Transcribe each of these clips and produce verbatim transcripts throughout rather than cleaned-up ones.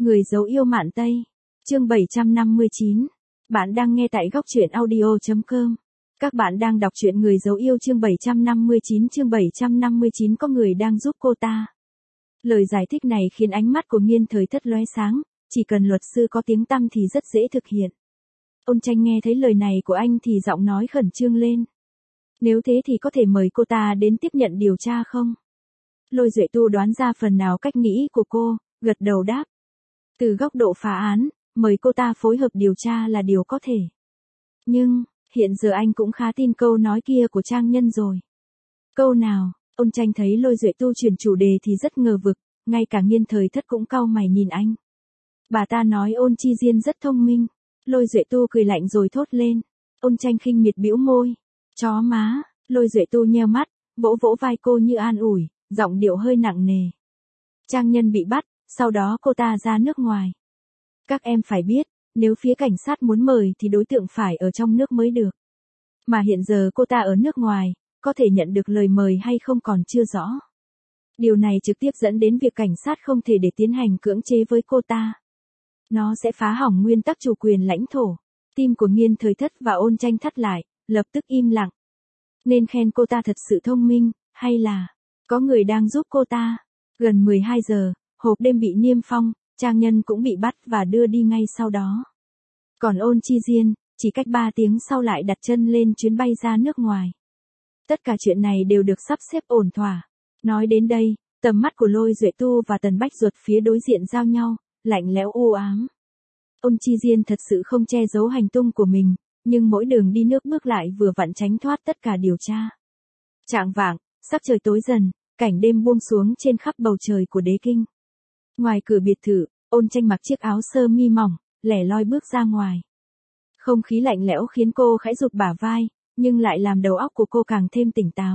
Người dấu yêu Mạn Tây. Chương bảy trăm năm mươi chín. Bạn đang nghe tại góc truyện audio chấm com. Các bạn đang đọc truyện Người dấu yêu chương bảy trăm năm mươi chín. Chương bảy trăm năm mươi chín có người đang giúp cô ta. Lời giải thích này khiến ánh mắt của Nghiên Thời Thất lóe sáng, chỉ cần luật sư có tiếng tăm thì rất dễ thực hiện. Ôn Tranh nghe thấy lời này của anh thì giọng nói khẩn trương lên. Nếu thế thì có thể mời cô ta đến tiếp nhận điều tra không? Lôi Duệ Tu đoán ra phần nào cách nghĩ của cô, gật đầu đáp. Từ góc độ phá án, mời cô ta phối hợp điều tra là điều có thể. Nhưng, hiện giờ anh cũng khá tin câu nói kia của Trang Nhân rồi. Câu nào? Ôn Tranh thấy Lôi Duệ Tu chuyển chủ đề thì rất ngờ vực, ngay cả Nghiên Thời Thất cũng cau mày nhìn anh. Bà ta nói Ôn Chi Diên rất thông minh. Lôi Duệ Tu cười lạnh rồi thốt lên. Ôn Tranh khinh miệt bĩu môi. Chó má. Lôi Duệ Tu nheo mắt, vỗ vỗ vai cô như an ủi, giọng điệu hơi nặng nề. Trang Nhân bị bắt, sau đó cô ta ra nước ngoài. Các em phải biết, nếu phía cảnh sát muốn mời thì đối tượng phải ở trong nước mới được. Mà hiện giờ cô ta ở nước ngoài, có thể nhận được lời mời hay không còn chưa rõ. Điều này trực tiếp dẫn đến việc cảnh sát không thể để tiến hành cưỡng chế với cô ta. Nó sẽ phá hỏng nguyên tắc chủ quyền lãnh thổ. Tim của Nghiên Thời Thất và Ôn Tranh thắt lại, lập tức im lặng. Nên khen cô ta thật sự thông minh, hay là có người đang giúp cô ta? Gần mười hai giờ, hộp đêm bị niêm phong, Trang Nhân cũng bị bắt và đưa đi ngay sau đó. Còn Ôn Chi Diên, chỉ cách ba tiếng sau lại đặt chân lên chuyến bay ra nước ngoài. Tất cả chuyện này đều được sắp xếp ổn thỏa. Nói đến đây, tầm mắt của Lôi Duệ Tu và Tần Bách Duật phía đối diện giao nhau, lạnh lẽo u ám. Ôn Chi Diên thật sự không che giấu hành tung của mình, nhưng mỗi đường đi nước bước lại vừa vặn tránh thoát tất cả điều tra. Chạng vạng, sắc trời tối dần, cảnh đêm buông xuống trên khắp bầu trời của Đế Kinh. Ngoài cửa biệt thự, Ôn Tranh mặc chiếc áo sơ mi mỏng, lẻ loi bước ra ngoài. Không khí lạnh lẽo khiến cô khẽ rụt bả vai, nhưng lại làm đầu óc của cô càng thêm tỉnh táo.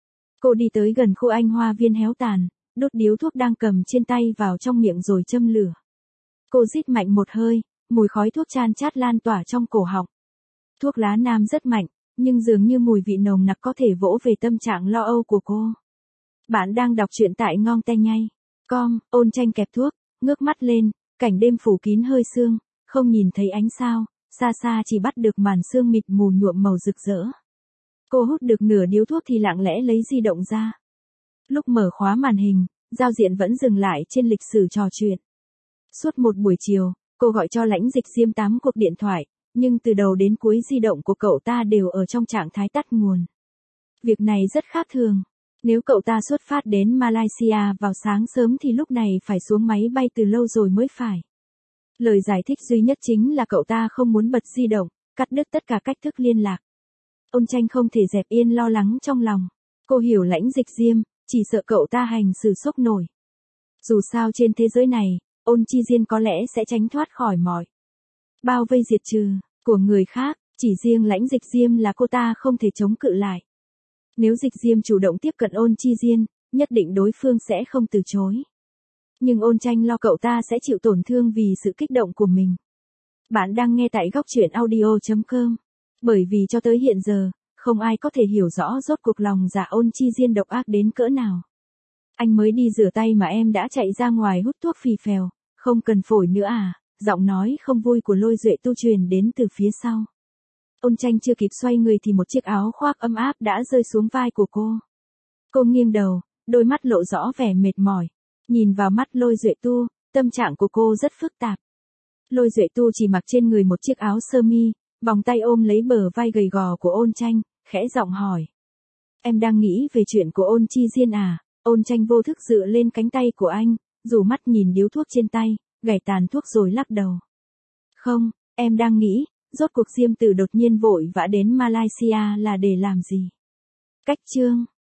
Cô đi tới gần khu anh hoa viên héo tàn, đốt điếu thuốc đang cầm trên tay vào trong miệng rồi châm lửa. Cô rít mạnh một hơi, mùi khói thuốc chan chát lan tỏa trong cổ họng. Thuốc lá nam rất mạnh, nhưng dường như mùi vị nồng nặc có thể vỗ về tâm trạng lo âu của cô. Bạn đang đọc truyện tại ngon te nhây com. Ôn Tranh kẹp thuốc, ngước mắt lên, cảnh đêm phủ kín hơi sương, không nhìn thấy ánh sao, xa xa chỉ bắt được màn sương mịt mù nhuộm màu rực rỡ. Cô hút được nửa điếu thuốc thì lặng lẽ lấy di động ra. Lúc mở khóa màn hình, giao diện vẫn dừng lại trên lịch sử trò chuyện. Suốt một buổi chiều, cô gọi cho Lãnh Dịch Diêm tám cuộc điện thoại, nhưng từ đầu đến cuối di động của cậu ta đều ở trong trạng thái tắt nguồn. Việc này rất khác thường. Nếu cậu ta xuất phát đến Malaysia vào sáng sớm thì lúc này phải xuống máy bay từ lâu rồi mới phải. Lời giải thích duy nhất chính là cậu ta không muốn bật di động, cắt đứt tất cả cách thức liên lạc. Ôn Tranh không thể dẹp yên lo lắng trong lòng. Cô hiểu Lãnh Dịch Diêm, chỉ sợ cậu ta hành xử sốc nổi. Dù sao trên thế giới này, Ôn Chi Diên có lẽ sẽ tránh thoát khỏi mọi bao vây diệt trừ của người khác, chỉ riêng Lãnh Dịch Diêm là cô ta không thể chống cự lại. Nếu Dịch Diêm chủ động tiếp cận Ôn Chi Diên, nhất định đối phương sẽ không từ chối. Nhưng Ôn Tranh lo cậu ta sẽ chịu tổn thương vì sự kích động của mình. Bạn đang nghe tại góc truyện audio chấm com. Bởi vì cho tới hiện giờ, không ai có thể hiểu rõ rốt cuộc lòng dạ Ôn Chi Diên độc ác đến cỡ nào. Anh mới đi rửa tay mà em đã chạy ra ngoài hút thuốc phì phèo, không cần phổi nữa à? Giọng nói không vui của Lôi Duệ Tu truyền đến từ phía sau. Ôn Tranh chưa kịp xoay người thì một chiếc áo khoác ấm áp đã rơi xuống vai của cô. Cô nghiêng đầu, đôi mắt lộ rõ vẻ mệt mỏi. Nhìn vào mắt Lôi Duệ Tu, tâm trạng của cô rất phức tạp. Lôi Duệ Tu chỉ mặc trên người một chiếc áo sơ mi, vòng tay ôm lấy bờ vai gầy gò của Ôn Tranh, khẽ giọng hỏi. Em đang nghĩ về chuyện của Ôn Chi Diên à? Ôn Tranh vô thức dựa lên cánh tay của anh, rủ mắt nhìn điếu thuốc trên tay, gảy tàn thuốc rồi lắc đầu. Không, em đang nghĩ, rốt cuộc Diêm Tử đột nhiên vội vã đến Malaysia là để làm gì? Cách chương.